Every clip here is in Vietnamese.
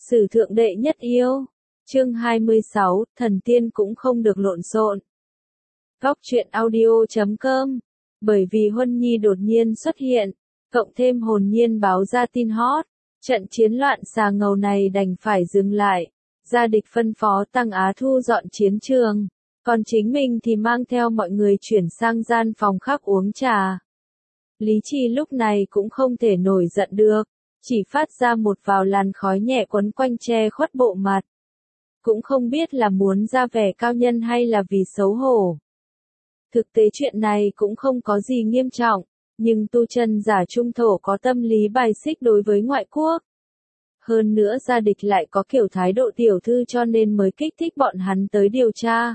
Sử thượng đệ nhất yêu. Chương 26, thần tiên cũng không được lộn xộn. Góc truyện audio.com. Bởi vì Huân Nhi đột nhiên xuất hiện, cộng thêm hồn nhiên báo ra tin hot, trận chiến loạn xà ngầu này đành phải dừng lại. Gia địch phân phó Tăng Á thu dọn chiến trường, còn chính mình thì mang theo mọi người chuyển sang gian phòng khác uống trà. Lý Trì lúc này cũng không thể nổi giận được, chỉ phát ra một vào làn khói nhẹ quấn quanh che khuất bộ mặt. Cũng không biết là muốn ra vẻ cao nhân hay là vì xấu hổ. Thực tế chuyện này cũng không có gì nghiêm trọng, nhưng tu chân giả trung thổ có tâm lý bài xích đối với ngoại quốc. Hơn nữa gia địch lại có kiểu thái độ tiểu thư cho nên mới kích thích bọn hắn tới điều tra.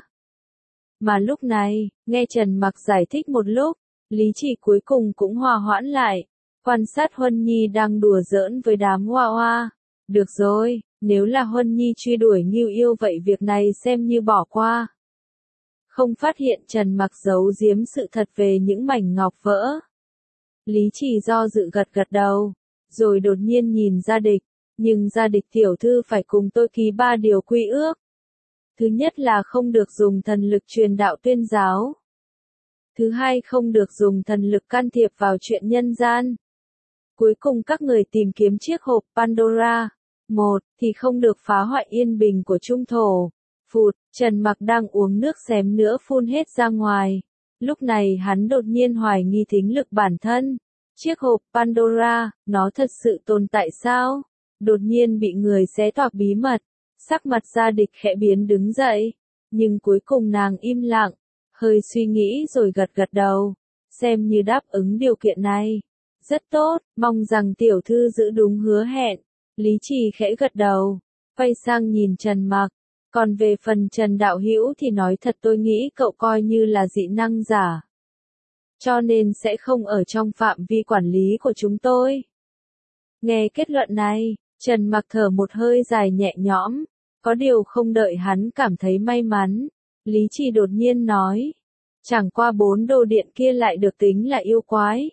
Mà lúc này, nghe Trần Mặc giải thích một lúc, Lý Trì cuối cùng cũng hòa hoãn lại, quan sát Huân Nhi đang đùa giỡn với đám hoa hoa. Được rồi, nếu là Huân Nhi truy đuổi Ngưu Yêu vậy việc này xem như bỏ qua. Không phát hiện Trần Mặc giấu giếm sự thật về những mảnh ngọc vỡ. Lý Trì do dự gật gật đầu, rồi đột nhiên nhìn Gia Địch, nhưng Gia Địch tiểu thư phải cùng tôi ký 3 điều quy ước. Thứ nhất là không được dùng thần lực truyền đạo tuyên giáo. Thứ hai không được dùng thần lực can thiệp vào chuyện nhân gian. Cuối cùng các người tìm kiếm chiếc hộp Pandora. Một, thì không được phá hoại yên bình của trung thổ. Phụt, Trần Mặc đang uống nước xém nữa phun hết ra ngoài. Lúc này hắn đột nhiên hoài nghi thính lực bản thân. Chiếc hộp Pandora, nó thật sự tồn tại sao? Đột nhiên bị người xé toạc bí mật. Sắc mặt Gia Địch khẽ biến đứng dậy. Nhưng cuối cùng nàng im lặng, hơi suy nghĩ rồi gật gật đầu. Xem như đáp ứng điều kiện này. Rất tốt, mong rằng tiểu thư giữ đúng hứa hẹn. Lý Trì khẽ gật đầu, quay sang nhìn Trần Mặc. Còn về phần Trần Đạo Hữu thì nói thật tôi nghĩ cậu coi như là dị năng giả. Cho nên sẽ không ở trong phạm vi quản lý của chúng tôi. Nghe kết luận này, Trần Mặc thở một hơi dài nhẹ nhõm. Có điều không đợi hắn cảm thấy may mắn. Lý Trì đột nhiên nói. Chẳng qua 4 đồ điện kia lại được tính là yêu quái.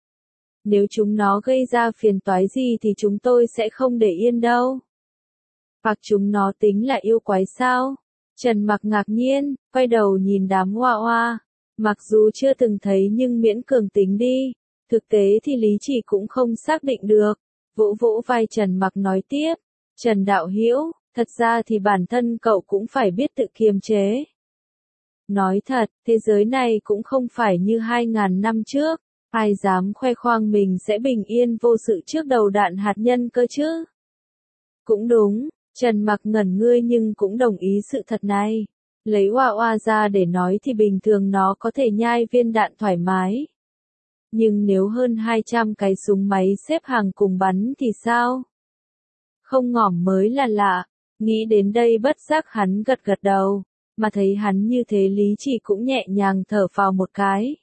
Nếu chúng nó gây ra phiền toái gì thì chúng tôi sẽ không để yên đâu. Hoặc chúng nó tính là yêu quái sao? Trần Mặc ngạc nhiên, quay đầu nhìn đám hoa hoa. Mặc dù chưa từng thấy nhưng miễn cường tính đi. Thực tế thì Lý Trì cũng không xác định được. Vỗ vỗ vai Trần Mặc nói tiếp. Trần Đạo Hữu, thật ra thì bản thân cậu cũng phải biết tự kiềm chế. Nói thật, thế giới này cũng không phải như 2.000 năm trước. Ai dám khoe khoang mình sẽ bình yên vô sự trước đầu đạn hạt nhân cơ chứ? Cũng đúng, Trần Mặc ngẩn ngươi nhưng cũng đồng ý sự thật này. Lấy hoa hoa ra để nói thì bình thường nó có thể nhai viên đạn thoải mái. Nhưng nếu hơn 200 cái súng máy xếp hàng cùng bắn thì sao? Không ngỏm mới là lạ. Nghĩ đến đây bất giác hắn gật gật đầu. Mà thấy hắn như thế Lý Trì cũng nhẹ nhàng thở phào một cái.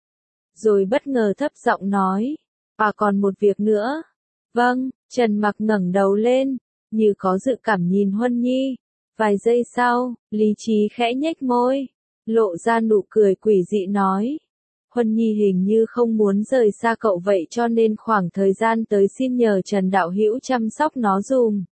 Rồi bất ngờ thấp giọng nói. À còn một việc nữa. Vâng, Trần Mặc ngẩng đầu lên, như có dự cảm nhìn Huân Nhi. Vài giây sau, Lý Trí khẽ nhếch môi, lộ ra nụ cười quỷ dị nói. Huân Nhi hình như không muốn rời xa cậu vậy cho nên khoảng thời gian tới xin nhờ Trần Đạo Hữu chăm sóc nó dùm.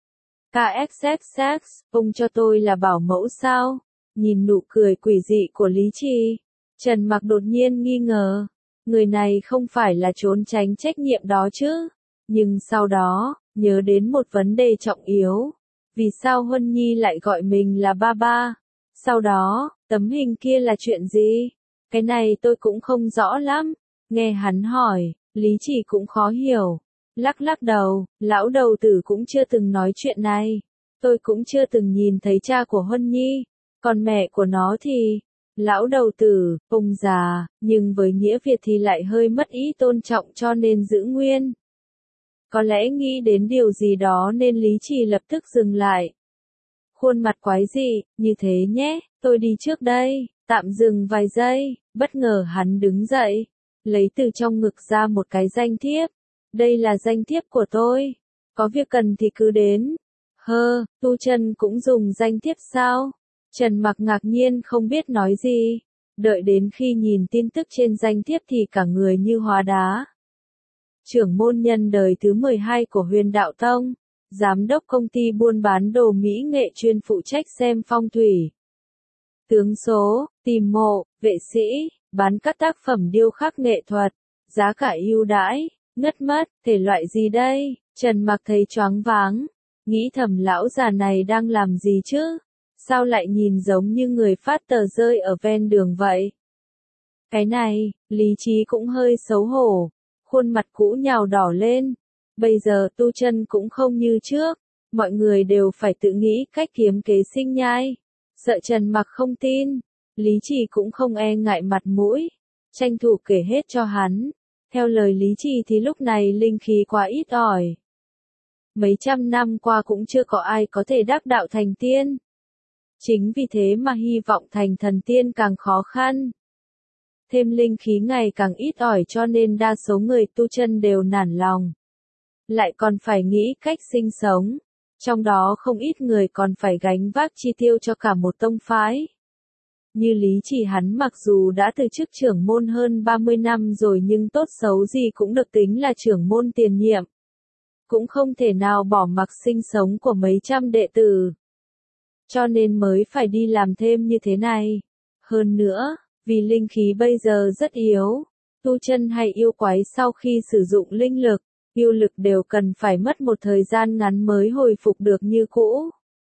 KXXX, ông cho tôi là bảo mẫu sao? Nhìn nụ cười quỷ dị của Lý Trì, Trần Mặc đột nhiên nghi ngờ, người này không phải là trốn tránh trách nhiệm đó chứ. Nhưng sau đó, nhớ đến một vấn đề trọng yếu. Vì sao Huân Nhi lại gọi mình là ba ba? Sau đó, tấm hình kia là chuyện gì? Cái này tôi cũng không rõ lắm. Nghe hắn hỏi, Lý Trì cũng khó hiểu. Lắc lắc đầu, lão đầu tử cũng chưa từng nói chuyện này. Tôi cũng chưa từng nhìn thấy cha của Huân Nhi. Còn mẹ của nó thì... Lão đầu tử, ông già, nhưng với nghĩa Việt thì lại hơi mất ý tôn trọng cho nên giữ nguyên. Có lẽ nghĩ đến điều gì đó nên Lý Trì lập tức dừng lại. Khuôn mặt quái dị, như thế nhé, tôi đi trước đây, tạm dừng vài giây, bất ngờ hắn đứng dậy, lấy từ trong ngực ra một cái danh thiếp. Đây là danh thiếp của tôi, có việc cần thì cứ đến. Tu chân cũng dùng danh thiếp sao? Trần Mặc ngạc nhiên không biết nói gì, đợi đến khi nhìn tin tức trên danh thiếp thì cả người như hóa đá. Trưởng môn nhân đời thứ 12 của Huyền Đạo Tông, giám đốc công ty buôn bán đồ mỹ nghệ chuyên phụ trách xem phong thủy, tướng số, tìm mộ, vệ sĩ, bán các tác phẩm điêu khắc nghệ thuật, giá cả ưu đãi, ngất mất, thể loại gì đây? Trần Mặc thấy choáng váng, nghĩ thầm lão già này đang làm gì chứ? Sao lại nhìn giống như người phát tờ rơi ở ven đường vậy? Cái này, lý trí cũng hơi xấu hổ, khuôn mặt cũ nhào đỏ lên. Bây giờ tu chân cũng không như trước, mọi người đều phải tự nghĩ cách kiếm kế sinh nhai. Sợ Trần Mặc không tin, Lý Trì cũng không e ngại mặt mũi, tranh thủ kể hết cho hắn. Theo lời Lý Trì thì lúc này linh khí quá ít ỏi. Mấy trăm năm qua cũng chưa có ai có thể đắc đạo thành tiên. Chính vì thế mà hy vọng thành thần tiên càng khó khăn. Thêm linh khí ngày càng ít ỏi cho nên đa số người tu chân đều nản lòng. Lại còn phải nghĩ cách sinh sống. Trong đó không ít người còn phải gánh vác chi tiêu cho cả một tông phái. Như Lý Trì hắn mặc dù đã từ chức trưởng môn hơn 30 năm rồi nhưng tốt xấu gì cũng được tính là trưởng môn tiền nhiệm. Cũng không thể nào bỏ mặc sinh sống của mấy trăm đệ tử. Cho nên mới phải đi làm thêm như thế này. Hơn nữa, vì linh khí bây giờ rất yếu, tu chân hay yêu quái sau khi sử dụng linh lực, yêu lực đều cần phải mất một thời gian ngắn mới hồi phục được như cũ.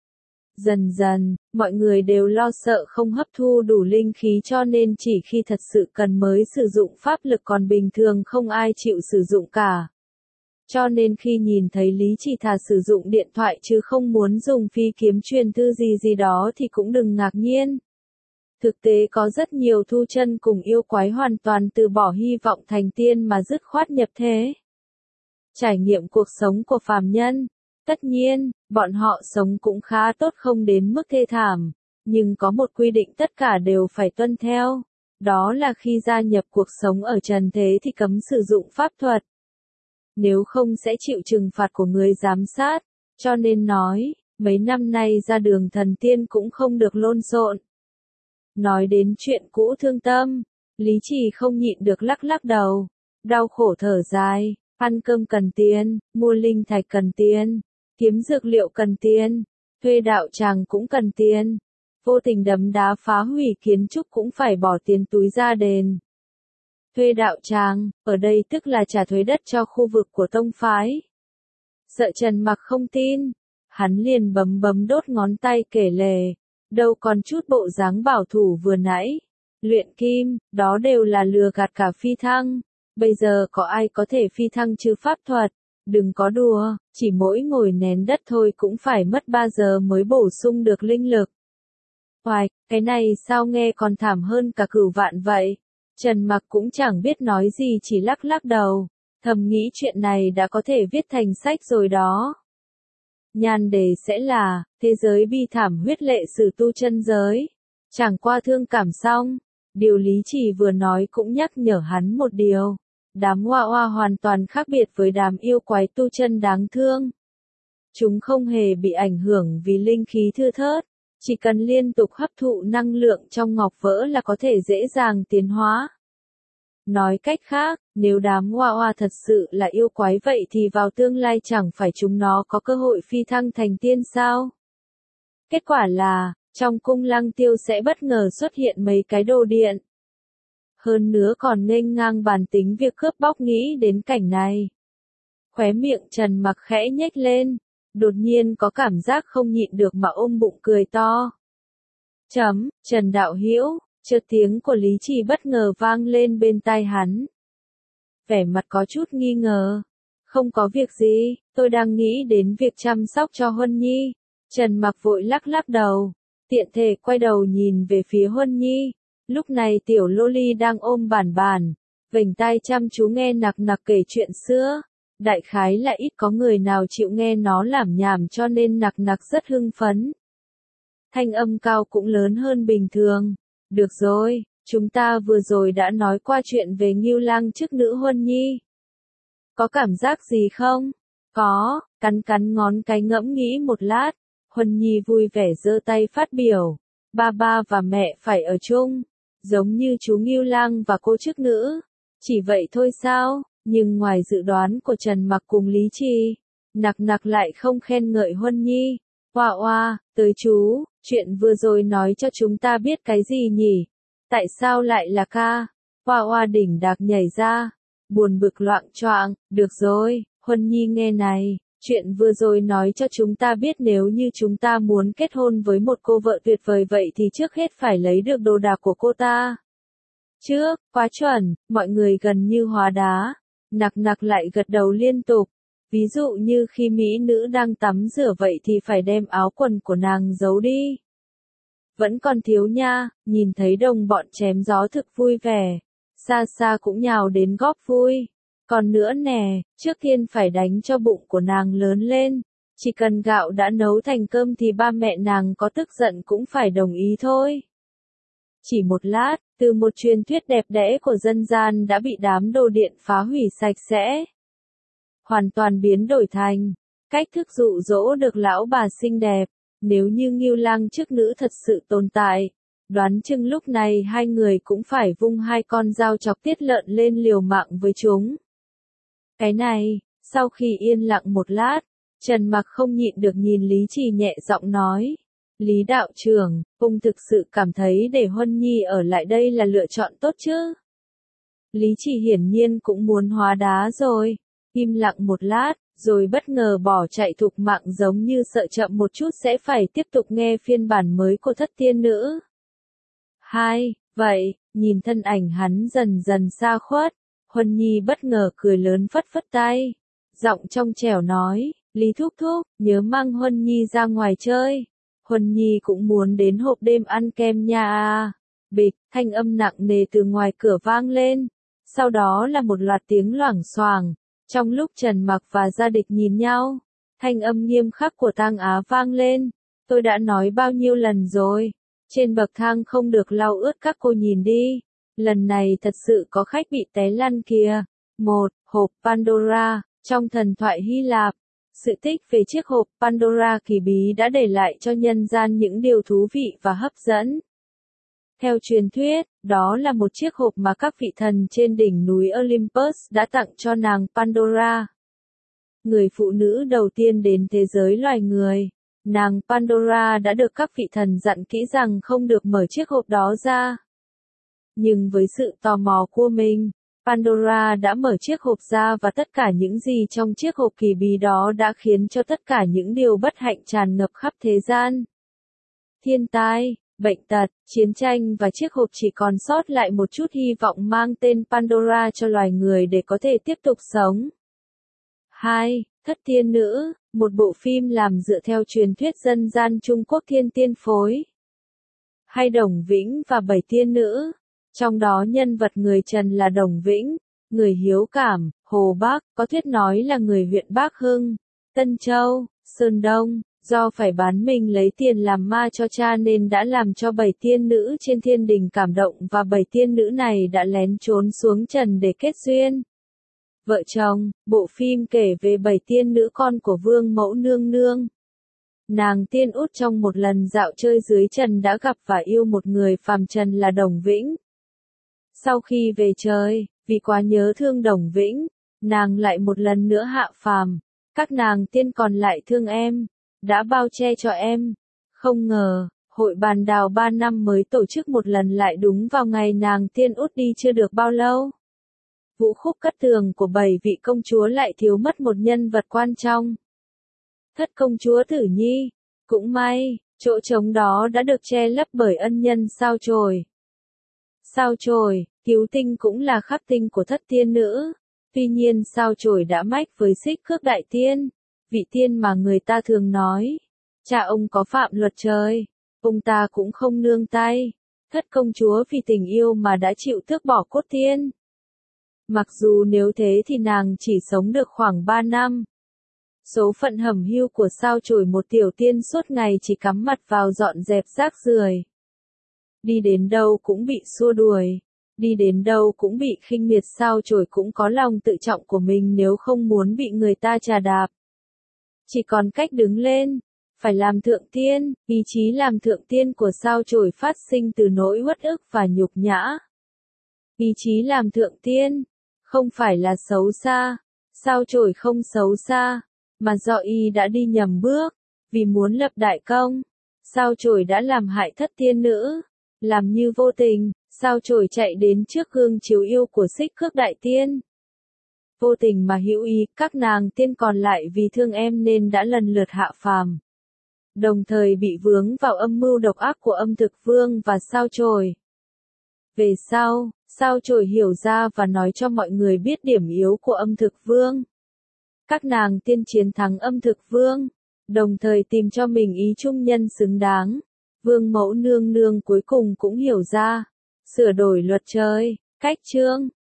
Dần dần, mọi người đều lo sợ không hấp thu đủ linh khí cho nên chỉ khi thật sự cần mới sử dụng pháp lực còn bình thường không ai chịu sử dụng cả. Cho nên khi nhìn thấy Lý Trì thà sử dụng điện thoại chứ không muốn dùng phi kiếm truyền thư gì đó thì cũng đừng ngạc nhiên. Thực tế có rất nhiều tu chân cùng yêu quái hoàn toàn từ bỏ hy vọng thành tiên mà dứt khoát nhập thế. Trải nghiệm cuộc sống của phàm nhân. Tất nhiên, bọn họ sống cũng khá tốt không đến mức thê thảm, nhưng có một quy định tất cả đều phải tuân theo. Đó là khi gia nhập cuộc sống ở trần thế thì cấm sử dụng pháp thuật. Nếu không sẽ chịu trừng phạt của người giám sát, cho nên nói, mấy năm nay ra đường thần tiên cũng không được lộn xộn. Nói đến chuyện cũ thương tâm, Lý Trì không nhịn được lắc lắc đầu, đau khổ thở dài, ăn cơm cần tiền, mua linh thạch cần tiền, kiếm dược liệu cần tiền, thuê đạo tràng cũng cần tiền, vô tình đấm đá phá hủy kiến trúc cũng phải bỏ tiền túi ra đền. Thuê đạo tràng, ở đây tức là trả thuế đất cho khu vực của tông phái. Sợ Trần Mặc không tin, hắn liền bấm đốt ngón tay kể lể, đâu còn chút bộ dáng bảo thủ vừa nãy. Luyện kim, đó đều là lừa gạt cả phi thăng. Bây giờ có ai có thể phi thăng chứ pháp thuật? Đừng có đùa, chỉ mỗi ngồi nén đất thôi cũng phải mất 3 giờ mới bổ sung được linh lực. Hoài, cái này sao nghe còn thảm hơn cả cửu vạn vậy? Trần Mặc cũng chẳng biết nói gì chỉ lắc lắc đầu, thầm nghĩ chuyện này đã có thể viết thành sách rồi đó. Nhan đề sẽ là, thế giới bi thảm huyết lệ sử tu chân giới. Chẳng qua thương cảm xong, điều Lý Trì vừa nói cũng nhắc nhở hắn một điều. Đám hoa hoa hoàn toàn khác biệt với đám yêu quái tu chân đáng thương. Chúng không hề bị ảnh hưởng vì linh khí thưa thớt, chỉ cần liên tục hấp thụ năng lượng trong ngọc vỡ là có thể dễ dàng tiến hóa. Nói cách khác, nếu đám hoa hoa thật sự là yêu quái vậy thì vào tương lai chẳng phải chúng nó có cơ hội phi thăng thành tiên sao? Kết quả là, trong cung Lăng Tiêu sẽ bất ngờ xuất hiện mấy cái đồ điện. Hơn nữa còn nghênh ngang bàn tính việc cướp bóc nghĩ đến cảnh này. Khóe miệng Trần Mặc khẽ nhếch lên, đột nhiên có cảm giác không nhịn được mà ôm bụng cười to. Trần đạo hữu, chợt tiếng của Lý Trì bất ngờ vang lên bên tai hắn. Vẻ mặt có chút nghi ngờ. Không có việc gì, tôi đang nghĩ đến việc chăm sóc cho Huân Nhi. Trần Mặc vội lắc lắc đầu, tiện thể quay đầu nhìn về phía Huân Nhi. Lúc này tiểu Loli đang ôm bản, vểnh tai chăm chú nghe nặc kể chuyện xưa. Đại khái là ít có người nào chịu nghe nó lảm nhảm cho nên nặc rất hưng phấn. Thanh âm cao cũng lớn hơn bình thường. Được rồi, chúng ta vừa rồi đã nói qua chuyện về Ngưu Lang chức nữ Huân Nhi. Có cảm giác gì không? Có, cắn ngón cái ngẫm nghĩ một lát. Huân Nhi vui vẻ giơ tay phát biểu. Ba và mẹ phải ở chung. Giống như chú Ngưu Lang và cô chức nữ. Chỉ vậy thôi sao? Nhưng ngoài dự đoán của Trần Mặc cùng Lý Trì, Nặc nặc lại không khen ngợi Huân Nhi. Oa oa, tới chú, chuyện vừa rồi nói cho chúng ta biết cái gì nhỉ? Tại sao lại là ca? Oa oa đỉnh đạc nhảy ra, buồn bực loạng choạng, được rồi, Huân Nhi nghe này, chuyện vừa rồi nói cho chúng ta biết nếu như chúng ta muốn kết hôn với một cô vợ tuyệt vời vậy thì trước hết phải lấy được đồ đạc của cô ta. Trước, quá chuẩn, mọi người gần như hóa đá. Nặc nặc lại gật đầu liên tục. Ví dụ như khi mỹ nữ đang tắm rửa vậy thì phải đem áo quần của nàng giấu đi. Vẫn còn thiếu nha, nhìn thấy đồng bọn chém gió thực vui vẻ. Xa xa cũng nhào đến góp vui. Còn nữa nè, trước tiên phải đánh cho bụng của nàng lớn lên. Chỉ cần gạo đã nấu thành cơm thì ba mẹ nàng có tức giận cũng phải đồng ý thôi. Chỉ một lát, từ một truyền thuyết đẹp đẽ của dân gian đã bị đám đồ điện phá hủy sạch sẽ. Hoàn toàn biến đổi thành cách thức dụ dỗ được lão bà xinh đẹp. Nếu như Ngưu Lang chức nữ thật sự tồn tại, đoán chừng lúc này hai người cũng phải vung hai con dao chọc tiết lợn lên liều mạng với chúng. Cái này, sau khi yên lặng một lát, Trần Mặc không nhịn được nhìn Lý Trì nhẹ giọng nói. Lý đạo trưởng, ông thực sự cảm thấy để Huân Nhi ở lại đây là lựa chọn tốt chứ? Lý Trì hiển nhiên cũng muốn hóa đá rồi. Im lặng một lát, rồi bất ngờ bỏ chạy thục mạng giống như sợ chậm một chút sẽ phải tiếp tục nghe phiên bản mới của thất tiên nữ. Vậy, nhìn thân ảnh hắn dần dần xa khuất, Huân Nhi bất ngờ cười lớn phất phất tay. Giọng trong trẻo nói, Lý thúc thúc, nhớ mang Huân Nhi ra ngoài chơi. Huân Nhi cũng muốn đến hộp đêm ăn kem nha à. Bịch, thanh âm nặng nề từ ngoài cửa vang lên. Sau đó là một loạt tiếng loảng xoảng. Trong lúc Trần Mặc và Gia Địch nhìn nhau, thanh âm nghiêm khắc của Tang Á vang lên. Tôi đã nói bao nhiêu lần rồi, trên bậc thang không được lau ướt các cô nhìn đi. Lần này thật sự có khách bị té lăn kìa. Một, hộp Pandora, trong thần thoại Hy Lạp. Sự tích về chiếc hộp Pandora kỳ bí đã để lại cho nhân gian những điều thú vị và hấp dẫn. Theo truyền thuyết, đó là một chiếc hộp mà các vị thần trên đỉnh núi Olympus đã tặng cho nàng Pandora. Người phụ nữ đầu tiên đến thế giới loài người. Nàng Pandora đã được các vị thần dặn kỹ rằng không được mở chiếc hộp đó ra. Nhưng với sự tò mò của mình, Pandora đã mở chiếc hộp ra và tất cả những gì trong chiếc hộp kỳ bí đó đã khiến cho tất cả những điều bất hạnh tràn ngập khắp thế gian. Thiên tai, bệnh tật, chiến tranh và chiếc hộp chỉ còn sót lại một chút hy vọng mang tên Pandora cho loài người để có thể tiếp tục sống. 2. Thất tiên nữ, một bộ phim làm dựa theo truyền thuyết dân gian Trung Quốc thiên tiên phối. Hay Đồng Vĩnh và 7 tiên nữ. Trong đó nhân vật người Trần là Đồng Vĩnh, người hiếu cảm, Hồ Bắc, có thuyết nói là người huyện Bắc Hưng, Tân Châu, Sơn Đông, do phải bán mình lấy tiền làm ma cho cha nên đã làm cho 7 tiên nữ trên thiên đình cảm động và 7 tiên nữ này đã lén trốn xuống trần để kết duyên. Vợ chồng, bộ phim kể về 7 tiên nữ con của Vương Mẫu Nương Nương. Nàng tiên út trong một lần dạo chơi dưới trần đã gặp và yêu một người phàm trần là Đồng Vĩnh. Sau khi về trời, vì quá nhớ thương Đồng Vĩnh, nàng lại một lần nữa hạ phàm. Các nàng tiên còn lại thương em, đã bao che cho em. Không ngờ, hội bàn đào 3 năm mới tổ chức một lần lại đúng vào ngày nàng tiên út đi chưa được bao lâu. Vũ khúc cất tường của 7 vị công chúa lại thiếu mất một nhân vật quan trọng. Thất công chúa Tử Nhi. Cũng may, chỗ trống đó đã được che lấp bởi ân nhân Sao Chổi. Sao Chổi, cứu tinh cũng là khắc tinh của thất tiên nữ. Tuy nhiên Sao Chổi đã mách với Xích Cước Đại Tiên, vị tiên mà người ta thường nói, cha ông có phạm luật trời, ông ta cũng không nương tay. Thất công chúa vì tình yêu mà đã chịu tước bỏ cốt tiên. Mặc dù nếu thế thì nàng chỉ sống được khoảng 3 năm. Số phận hẩm hiu của Sao Chổi một tiểu tiên suốt ngày chỉ cắm mặt vào dọn dẹp rác rưởi. Đi đến đâu cũng bị xua đuổi, đi đến đâu cũng bị khinh miệt. Sao Chổi cũng có lòng tự trọng của mình nếu không muốn bị người ta chà đạp. Chỉ còn cách đứng lên, phải làm thượng tiên. Ý chí làm thượng tiên của Sao Chổi phát sinh từ nỗi uất ức và nhục nhã. Ý chí làm thượng tiên, không phải là xấu xa. Sao Chổi không xấu xa, mà do y đã đi nhầm bước, vì muốn lập đại công. Sao Chổi đã làm hại thất tiên nữ, làm như vô tình, Sao Chổi chạy đến trước gương chiếu yêu của Xích Cước đại tiên. Vô tình mà hữu ý, các nàng tiên còn lại vì thương em nên đã lần lượt hạ phàm. Đồng thời bị vướng vào âm mưu độc ác của Âm Thực Vương và Sao Chổi. Về sau, Sao Chổi hiểu ra và nói cho mọi người biết điểm yếu của Âm Thực Vương. Các nàng tiên chiến thắng Âm Thực Vương, đồng thời tìm cho mình ý trung nhân xứng đáng. Vương mẫu nương nương cuối cùng cũng hiểu ra, sửa đổi luật trời, cách chương.